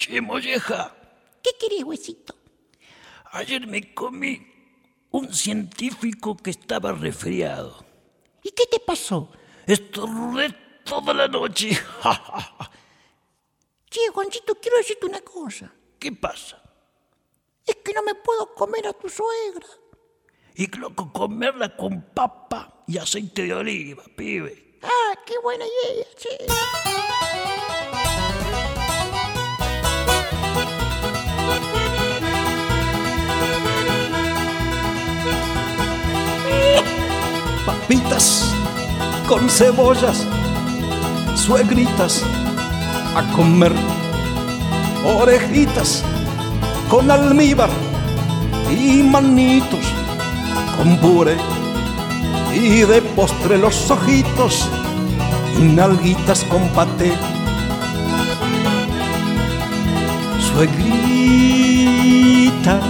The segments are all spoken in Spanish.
Che, molleja, ¿Qué querés, huesito? ayer me comí un científico que estaba resfriado. ¿Y qué te pasó? Estornudé toda la noche. Che, Juancito, quiero decirte una cosa. ¿Qué pasa? Es que no me puedo comer a tu suegra. Y loco, comerla con papa y aceite de oliva, pibe. Ah, qué buena idea, che. Papitas con cebollas, suegritas a comer, orejitas con almíbar y manitos con puré, y de postre los ojitos y nalguitas con paté. Suegrita,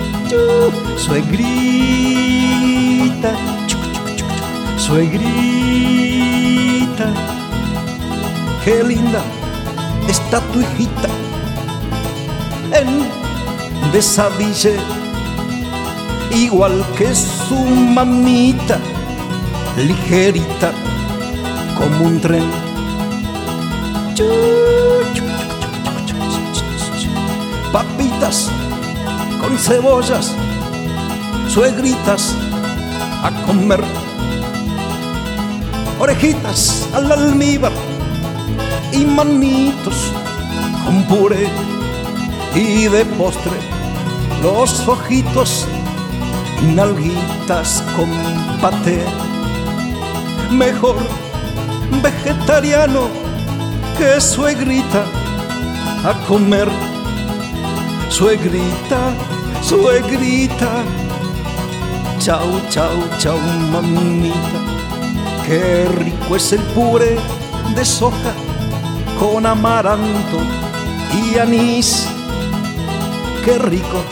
suegrita, suegrita, qué linda está tu hijita en desabille, igual que su mamita, ligerita como un tren. Papitas con cebollas, suegritas a comer, orejitas al almíbar y manitos con puré, y de postre los ojitos y nalguitas con paté. Mejor vegetariano que suegrita a comer. Suegrita, suegrita, chau, chau, chau, mamita. Qué rico es el puré de soja con amaranto y anís. Qué rico,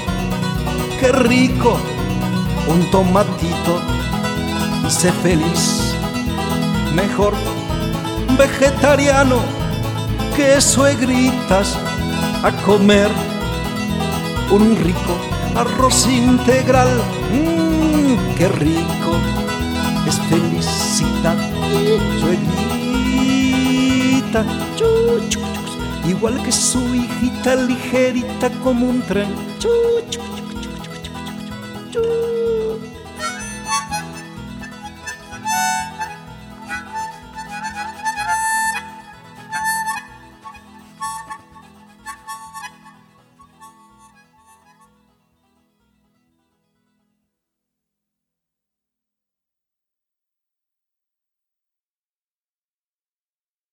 un tomatito y sé feliz. Mejor vegetariano que suegritas a comer. Un rico arroz integral, qué rico es felicidad. Suegrita, igual que su hijita, ligerita como un tren.